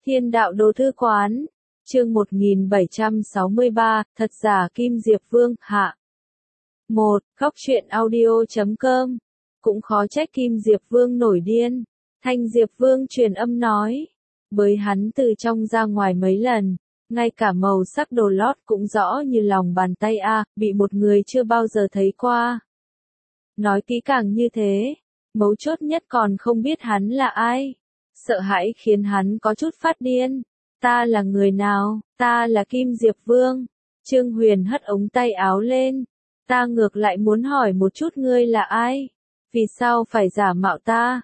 Thiên đạo đồ thư quán, chương 1763, thật giả Kim Diệp Vương, hạ. 1. Góc truyện audio.com. Cũng khó trách Kim Diệp Vương nổi điên. Thanh Diệp Vương truyền âm nói. Bới hắn từ trong ra ngoài mấy lần, ngay cả màu sắc đồ lót cũng rõ như lòng bàn tay bị một người chưa bao giờ thấy qua. Nói kỹ càng như thế, mấu chốt nhất còn không biết hắn là ai. Sợ hãi khiến hắn có chút phát điên. Ta là người nào? Ta là Kim Diệp Vương. Trương Huyền hất ống tay áo lên. Ta ngược lại muốn hỏi một chút ngươi là ai? Vì sao phải giả mạo ta?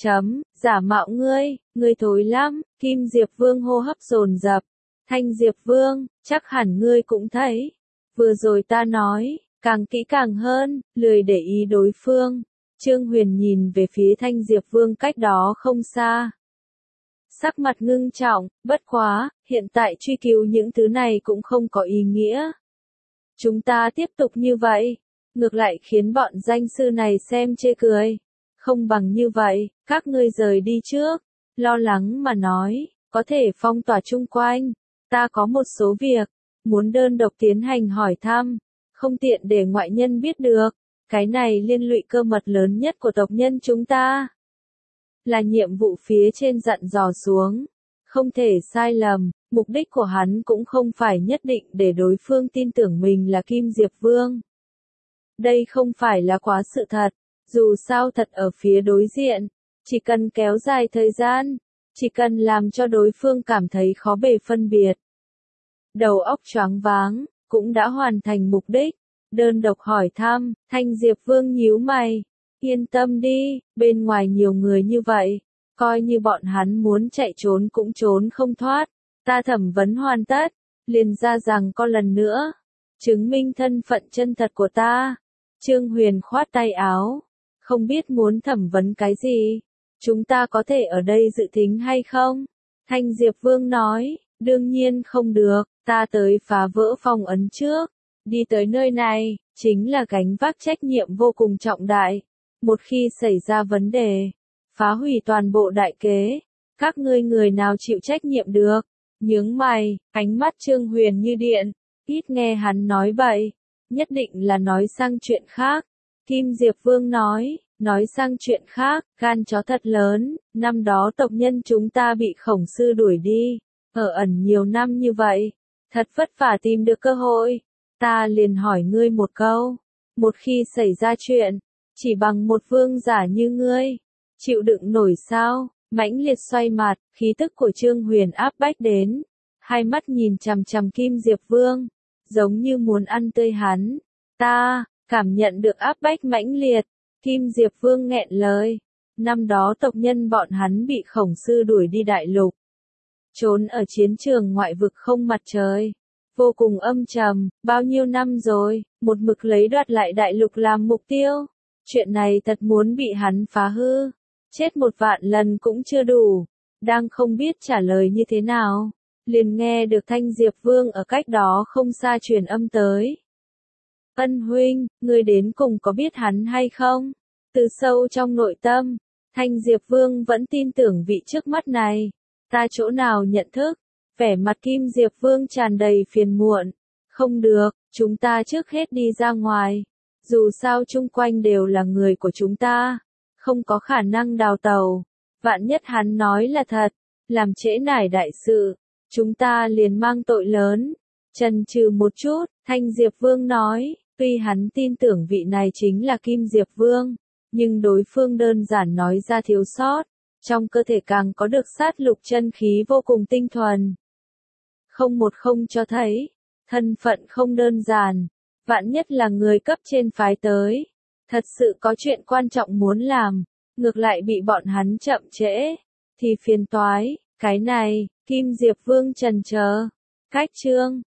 Giả mạo ngươi thối lắm. Kim Diệp Vương hô hấp dồn dập. Thanh Diệp Vương, chắc hẳn ngươi cũng thấy. Vừa rồi ta nói, càng kỹ càng hơn, lười để ý đối phương. Trương Huyền nhìn về phía Thanh Diệp Vương cách đó không xa. Sắc mặt ngưng trọng, bất quá, hiện tại truy cứu những thứ này cũng không có ý nghĩa. Chúng ta tiếp tục như vậy, ngược lại khiến bọn danh sư này xem chê cười. Không bằng như vậy, các ngươi rời đi trước. Lo lắng mà nói, có thể phong tỏa chung quanh. Ta có một số việc, muốn đơn độc tiến hành hỏi thăm, không tiện để ngoại nhân biết được. Cái này liên lụy cơ mật lớn nhất của tộc nhân chúng ta. Là nhiệm vụ phía trên dặn dò xuống. Không thể sai lầm, mục đích của hắn cũng không phải nhất định để đối phương tin tưởng mình là Kim Diệp Vương. Đây không phải là quá sự thật, dù sao thật ở phía đối diện, chỉ cần kéo dài thời gian, chỉ cần làm cho đối phương cảm thấy khó bề phân biệt. Đầu óc choáng váng, cũng đã hoàn thành mục đích. Đơn độc hỏi thăm, Thanh Diệp Vương nhíu mày. Yên tâm đi, bên ngoài nhiều người như vậy, coi như bọn hắn muốn chạy trốn cũng trốn không thoát. Ta thẩm vấn hoàn tất, liền ra rằng có lần nữa, chứng minh thân phận chân thật của ta. Trương Huyền khoát tay áo, không biết muốn thẩm vấn cái gì, chúng ta có thể ở đây dự thính hay không? Thanh Diệp Vương nói, đương nhiên không được, ta tới phá vỡ phong ấn trước. Đi tới nơi này, chính là gánh vác trách nhiệm vô cùng trọng đại. Một khi xảy ra vấn đề, phá hủy toàn bộ đại kế, các ngươi người nào chịu trách nhiệm được? Nhướng mày, ánh mắt Trương Huyền như điện, ít nghe hắn nói vậy, nhất định là nói sang chuyện khác. Kim Diệp Vương nói sang chuyện khác, gan chó thật lớn, năm đó tộc nhân chúng ta bị Khổng Sư đuổi đi, ở ẩn nhiều năm như vậy, thật vất vả tìm được cơ hội. Ta liền hỏi ngươi một câu, một khi xảy ra chuyện, chỉ bằng một vương giả như ngươi, chịu đựng nổi sao? Mãnh liệt xoay mặt, khí tức của Trương Huyền áp bách đến, hai mắt nhìn chằm chằm Kim Diệp Vương, giống như muốn ăn tươi hắn. Ta, cảm nhận được áp bách mãnh liệt, Kim Diệp Vương nghẹn lời. Năm đó tộc nhân bọn hắn bị Khổng Sư đuổi đi đại lục, trốn ở chiến trường ngoại vực không mặt trời. Vô cùng âm trầm, bao nhiêu năm rồi, một mực lấy đoạt lại đại lục làm mục tiêu. Chuyện này thật muốn bị hắn phá hư. Chết 1.000.000 lần cũng chưa đủ. Đang không biết trả lời như thế nào, liền nghe được Thanh Diệp Vương ở cách đó không xa truyền âm tới. Ân huynh, ngươi đến cùng có biết hắn hay không? Từ sâu trong nội tâm, Thanh Diệp Vương vẫn tin tưởng vị trước mắt này. Ta chỗ nào nhận thức? Vẻ mặt Kim Diệp Vương tràn đầy phiền muộn. Không được, chúng ta trước hết đi ra ngoài. Dù sao chung quanh đều là người của chúng ta, không có khả năng đào tẩu. Vạn nhất hắn nói là thật, làm trễ nải đại sự, chúng ta liền mang tội lớn. Chần chừ một chút, Thanh Diệp Vương nói, tuy hắn tin tưởng vị này chính là Kim Diệp Vương, nhưng đối phương đơn giản nói ra thiếu sót, trong cơ thể càng có được sát lục chân khí vô cùng tinh thuần. Không cho thấy, thân phận không đơn giản, vạn nhất là người cấp trên phái tới, thật sự có chuyện quan trọng muốn làm, ngược lại bị bọn hắn chậm trễ, thì phiền toái. Cái này, Kim Diệp Vương chần chờ. Cách chương